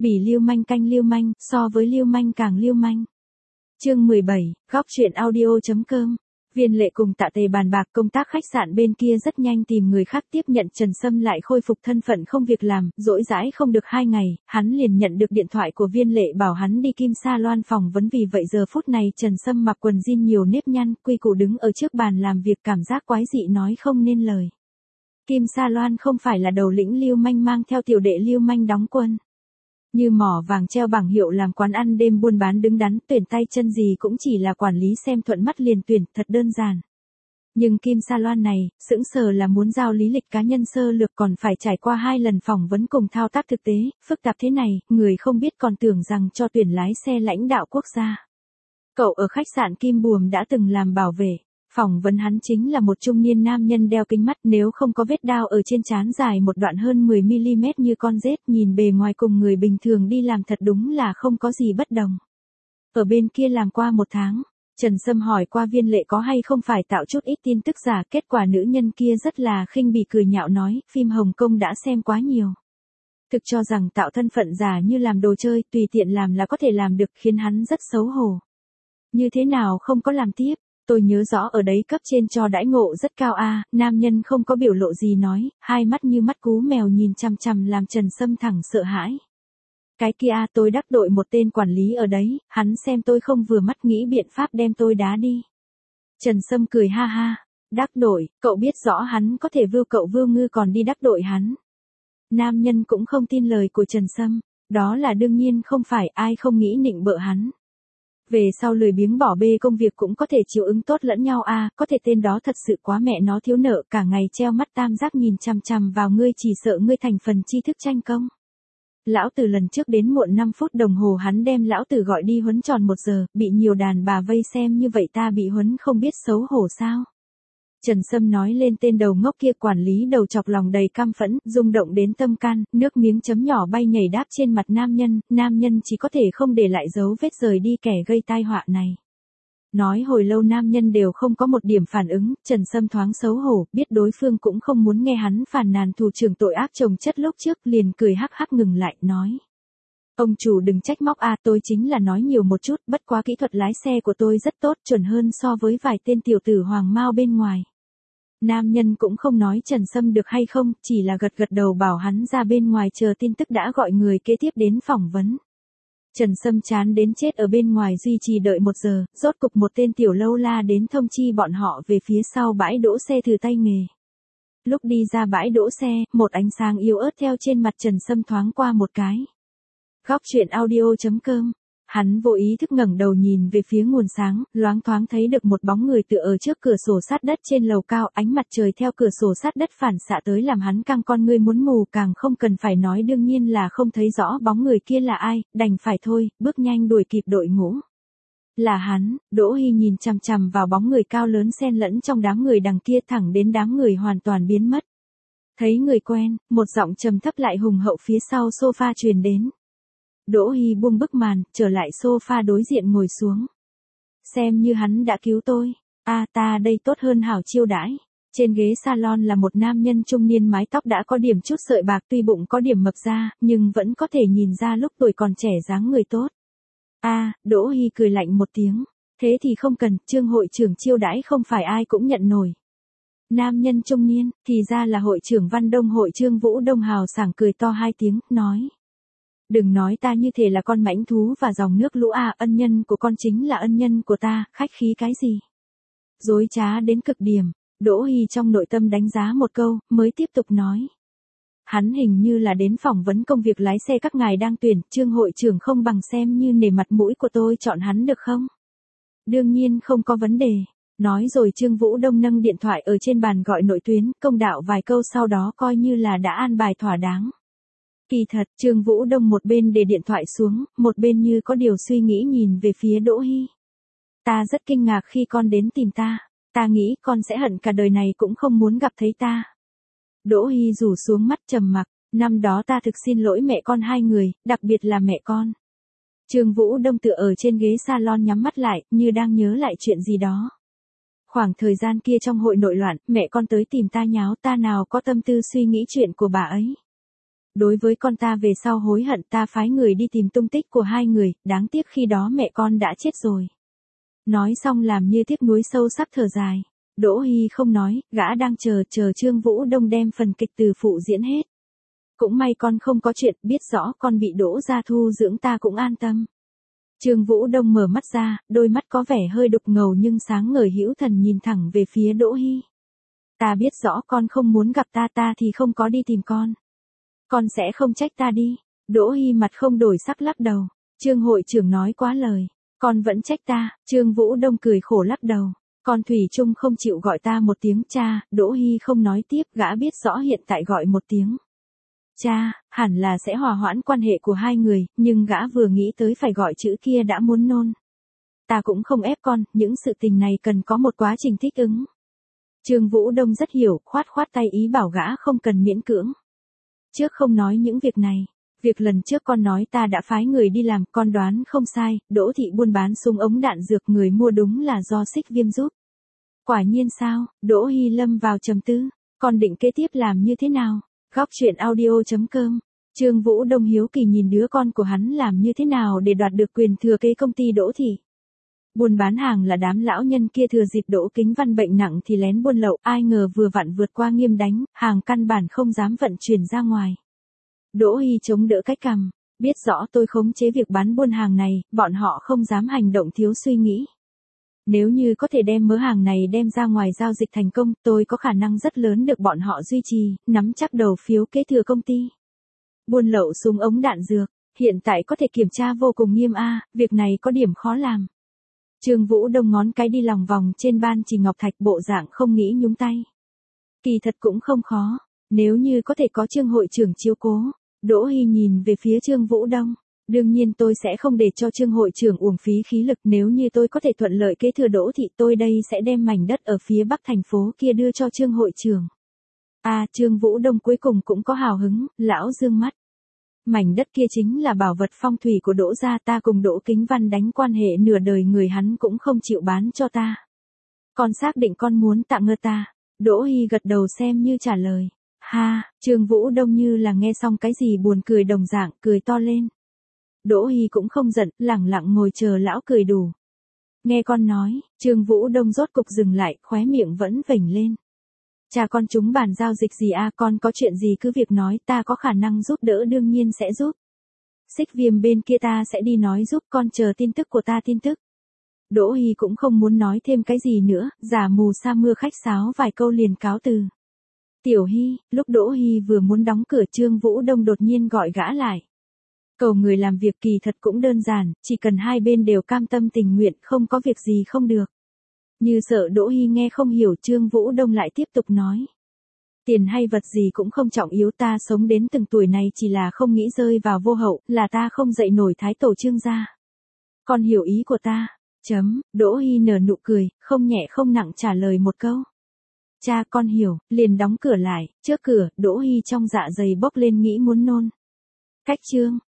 Bỉ lưu manh canh lưu manh, so với lưu manh càng lưu manh. Chương 17, góc truyện audio.com. Viên Lệ cùng Tạ Tề bàn bạc công tác khách sạn bên kia rất nhanh tìm người khác tiếp nhận. Trần Sâm lại khôi phục thân phận không việc làm, rỗi rãi không được 2 ngày, hắn liền nhận được điện thoại của Viên Lệ bảo hắn đi Kim Sa Loan phỏng vấn. Vì vậy giờ phút này Trần Sâm mặc quần jean nhiều nếp nhăn, quy củ đứng ở trước bàn làm việc, cảm giác quái dị nói không nên lời. Kim Sa Loan không phải là đầu lĩnh lưu manh mang theo tiểu đệ lưu manh đóng quân. Như mỏ vàng treo bảng hiệu làm quán ăn đêm buôn bán đứng đắn, tuyển tay chân gì cũng chỉ là quản lý xem thuận mắt liền tuyển, thật đơn giản. Nhưng Kim Sa Loan này, sững sờ là muốn giao lý lịch cá nhân sơ lược, còn phải trải qua 2 lần phỏng vấn cùng thao tác thực tế, phức tạp thế này, người không biết còn tưởng rằng cho tuyển lái xe lãnh đạo quốc gia. Cậu ở khách sạn Kim Buồm đã từng làm bảo vệ. Phỏng vấn hắn chính là một trung niên nam nhân đeo kính mắt, nếu không có vết đao ở trên trán dài một đoạn hơn 10mm như con rết, nhìn bề ngoài cùng người bình thường đi làm thật đúng là không có gì bất đồng. Ở bên kia làm qua 1 tháng, Trần Sâm hỏi qua Viên Lệ có hay không phải tạo chút ít tin tức giả, kết quả nữ nhân kia rất là khinh bỉ cười nhạo nói, phim Hồng Kông đã xem quá nhiều. Thực cho rằng tạo thân phận giả như làm đồ chơi, tùy tiện làm là có thể làm được, khiến hắn rất xấu hổ. Như thế nào không có làm tiếp? Tôi nhớ rõ ở đấy cấp trên cho đãi ngộ rất cao a. Nam nhân không có biểu lộ gì nói, hai mắt như mắt cú mèo nhìn chằm chằm làm Trần Sâm thẳng sợ hãi. Cái kia tôi đắc tội một tên quản lý ở đấy, hắn xem tôi không vừa mắt nghĩ biện pháp đem tôi đá đi. Trần Sâm cười ha ha, đắc tội, cậu biết rõ hắn có thể vưu cậu vưu ngư còn đi đắc tội hắn. Nam nhân cũng không tin lời của Trần Sâm, đó là đương nhiên không phải, ai không nghĩ nịnh bợ hắn. Về sau lười biếng bỏ bê công việc cũng có thể chịu ứng tốt lẫn nhau có thể tên đó thật sự quá mẹ nó thiếu nợ, cả ngày treo mắt tam giác nhìn chằm chằm vào ngươi, chỉ sợ ngươi thành phần tri thức tranh công. Lão tử lần trước đến muộn 5 phút đồng hồ hắn đem lão tử gọi đi huấn tròn 1 giờ, bị nhiều đàn bà vây xem như vậy ta bị huấn không biết xấu hổ sao. Trần Sâm nói lên tên đầu ngốc kia, quản lý đầu chọc lòng đầy căm phẫn, rung động đến tâm can, nước miếng chấm nhỏ bay nhảy đáp trên mặt nam nhân chỉ có thể không để lại dấu vết rời đi kẻ gây tai họa này. Nói hồi lâu nam nhân đều không có một điểm phản ứng, Trần Sâm thoáng xấu hổ, biết đối phương cũng không muốn nghe hắn phàn nàn thủ trưởng tội ác chồng chất lúc trước, liền cười hắc hắc ngừng lại, nói. Ông chủ đừng trách móc tôi chính là nói nhiều một chút, bất quá kỹ thuật lái xe của tôi rất tốt, chuẩn hơn so với vài tên tiểu tử hoàng mao bên ngoài. Nam nhân cũng không nói Trần Sâm được hay không, chỉ là gật gật đầu bảo hắn ra bên ngoài chờ tin tức, đã gọi người kế tiếp đến phỏng vấn. Trần Sâm chán đến chết ở bên ngoài duy trì đợi 1 giờ, rốt cục một tên tiểu lâu la đến thông chi bọn họ về phía sau bãi đỗ xe thử tay nghề. Lúc đi ra bãi đỗ xe, một ánh sáng yếu ớt theo trên mặt Trần Sâm thoáng qua một cái. Góc truyện audio.com. Hắn vô ý thức ngẩng đầu nhìn về phía nguồn sáng, loáng thoáng thấy được một bóng người tựa ở trước cửa sổ sát đất trên lầu cao, ánh mặt trời theo cửa sổ sát đất phản xạ tới làm hắn căng con ngươi muốn mù, càng không cần phải nói đương nhiên là không thấy rõ bóng người kia là ai, đành phải thôi, bước nhanh đuổi kịp đội ngũ. Là hắn. Đỗ Hy nhìn chằm chằm vào bóng người cao lớn xen lẫn trong đám người đằng kia thẳng đến đám người hoàn toàn biến mất. Thấy người quen, một giọng trầm thấp lại hùng hậu phía sau sofa truyền đến. Đỗ Hy buông bức màn, trở lại sofa đối diện ngồi xuống. Xem như hắn đã cứu tôi. Ta đây tốt hơn hảo chiêu đãi. Trên ghế salon là một nam nhân trung niên, mái tóc đã có điểm chút sợi bạc, tuy bụng có điểm mập ra, nhưng vẫn có thể nhìn ra lúc tuổi còn trẻ dáng người tốt. Đỗ Hy cười lạnh một tiếng. Thế thì không cần, Trương hội trưởng chiêu đãi không phải ai cũng nhận nổi. Nam nhân trung niên, thì ra là hội trưởng Văn Đông hội Trương Vũ Đông hào sảng cười to 2 tiếng, nói. Đừng nói ta như thể là con mãnh thú và dòng nước lũ ân nhân của con chính là ân nhân của ta, khách khí cái gì. Dối trá đến cực điểm, Đỗ Hy trong nội tâm đánh giá một câu, mới tiếp tục nói. Hắn hình như là đến phỏng vấn công việc lái xe các ngài đang tuyển, Trương hội trưởng không bằng xem như nể mặt mũi của tôi chọn hắn được không? Đương nhiên không có vấn đề. Nói rồi Trương Vũ Đông nâng điện thoại ở trên bàn gọi nội tuyến, công đạo vài câu sau đó coi như là đã an bài thỏa đáng. Kỳ thật, Trương Vũ Đông một bên để điện thoại xuống, một bên như có điều suy nghĩ nhìn về phía Đỗ Hy. Ta rất kinh ngạc khi con đến tìm ta. Ta nghĩ con sẽ hận cả đời này cũng không muốn gặp thấy ta. Đỗ Hy rủ xuống mắt trầm mặc. Năm đó ta thực xin lỗi mẹ con 2 người, đặc biệt là mẹ con. Trương Vũ Đông tựa ở trên ghế salon nhắm mắt lại, như đang nhớ lại chuyện gì đó. Khoảng thời gian kia trong hội nội loạn, mẹ con tới tìm ta nháo, ta nào có tâm tư suy nghĩ chuyện của bà ấy. Đối với con ta về sau hối hận, ta phái người đi tìm tung tích của hai người, đáng tiếc khi đó mẹ con đã chết rồi. Nói xong làm như tiếc nuối sâu sắc thở dài. Đỗ Hy không nói, gã đang chờ Trương Vũ Đông đem phần kịch từ phụ diễn hết. Cũng may con không có chuyện, biết rõ con bị Đỗ gia thu dưỡng ta cũng an tâm. Trương Vũ Đông mở mắt ra, đôi mắt có vẻ hơi đục ngầu nhưng sáng ngời hữu thần nhìn thẳng về phía Đỗ Hy. Ta biết rõ con không muốn gặp ta thì không có đi tìm con. Con sẽ không trách ta đi. Đỗ Hy mặt không đổi sắc lắc đầu. Trương hội trưởng nói quá lời. Con vẫn trách ta. Trương Vũ Đông cười khổ lắc đầu. Con thủy chung không chịu gọi ta một tiếng cha. Đỗ Hy không nói tiếp, gã biết rõ hiện tại gọi một tiếng cha, hẳn là sẽ hòa hoãn quan hệ của hai người, nhưng gã vừa nghĩ tới phải gọi chữ kia đã muốn nôn. Ta cũng không ép con, những sự tình này cần có một quá trình thích ứng. Trương Vũ Đông rất hiểu, khoát tay ý bảo gã không cần miễn cưỡng. Trước không nói những việc này. Việc lần trước con nói ta đã phái người đi làm, con đoán không sai, Đỗ thị buôn bán súng ống đạn dược, người mua đúng là do Xích Viêm giúp. Quả nhiên sao? Đỗ Hy lâm vào trầm tư. Con định kế tiếp làm như thế nào? Góc truyện audio.com. Trương Vũ Đông hiếu kỳ nhìn đứa con của hắn làm như thế nào để đoạt được quyền thừa kế công ty Đỗ thị. Buôn bán hàng là đám lão nhân kia thừa dịp Đỗ Kính Văn bệnh nặng thì lén buôn lậu, ai ngờ vừa vặn vượt qua Nghiêm đánh, hàng căn bản không dám vận chuyển ra ngoài. Đỗ Hy chống đỡ cái cằm, biết rõ tôi khống chế việc bán buôn hàng này, bọn họ không dám hành động thiếu suy nghĩ. Nếu như có thể đem mớ hàng này đem ra ngoài giao dịch thành công, tôi có khả năng rất lớn được bọn họ duy trì, nắm chắc đầu phiếu kế thừa công ty. Buôn lậu súng ống đạn dược, hiện tại có thể kiểm tra vô cùng nghiêm việc này có điểm khó làm. Trương Vũ Đông ngón cái đi lòng vòng trên ban chì ngọc thạch, bộ dạng không nghĩ nhúng tay. Kỳ thật cũng không khó, nếu như có thể có Trương hội trưởng chiếu cố. Đỗ Hy nhìn về phía Trương Vũ Đông. Đương nhiên tôi sẽ không để cho Trương hội trưởng uổng phí khí lực, nếu như tôi có thể thuận lợi kế thừa Đỗ thị, tôi đây sẽ đem mảnh đất ở phía bắc thành phố kia đưa cho Trương hội trưởng. Trương Vũ Đông cuối cùng cũng có hào hứng, lão dương mắt. Mảnh đất kia chính là bảo vật phong thủy của Đỗ gia, ta cùng Đỗ Kính Văn đánh quan hệ nửa đời người, hắn cũng không chịu bán cho ta. Con xác định con muốn tặng ngơ ta. Đỗ Hy gật đầu xem như trả lời. Trương Vũ Đông như là nghe xong cái gì buồn cười đồng dạng, cười to lên. Đỗ Hy cũng không giận, lẳng lặng ngồi chờ lão cười đủ. Nghe con nói, Trương Vũ Đông rốt cục dừng lại, khóe miệng vẫn vểnh lên. Cha con chúng bàn giao dịch gì con có chuyện gì cứ việc nói, ta có khả năng giúp đỡ đương nhiên sẽ giúp. Xích Viêm bên kia ta sẽ đi nói giúp, con chờ tin tức của ta tin tức. Đỗ Hy cũng không muốn nói thêm cái gì nữa, giả mù sa mưa khách sáo vài câu liền cáo từ. Tiểu Hy, lúc Đỗ Hy vừa muốn đóng cửa, Trương Vũ Đông đột nhiên gọi gã lại. Cầu người làm việc kỳ thật cũng đơn giản, chỉ cần hai bên đều cam tâm tình nguyện, không có việc gì không được. Như sợ Đỗ Hy nghe không hiểu, Trương Vũ Đông lại tiếp tục nói. Tiền hay vật gì cũng không trọng yếu, ta sống đến từng tuổi này chỉ là không nghĩ rơi vào vô hậu, là ta không dậy nổi thái tổ Trương gia. Con hiểu ý của ta. Đỗ Hy nở nụ cười, không nhẹ không nặng trả lời một câu. Cha con hiểu, liền đóng cửa lại, trước cửa, Đỗ Hy trong dạ dày bốc lên nghĩ muốn nôn. Cách chương.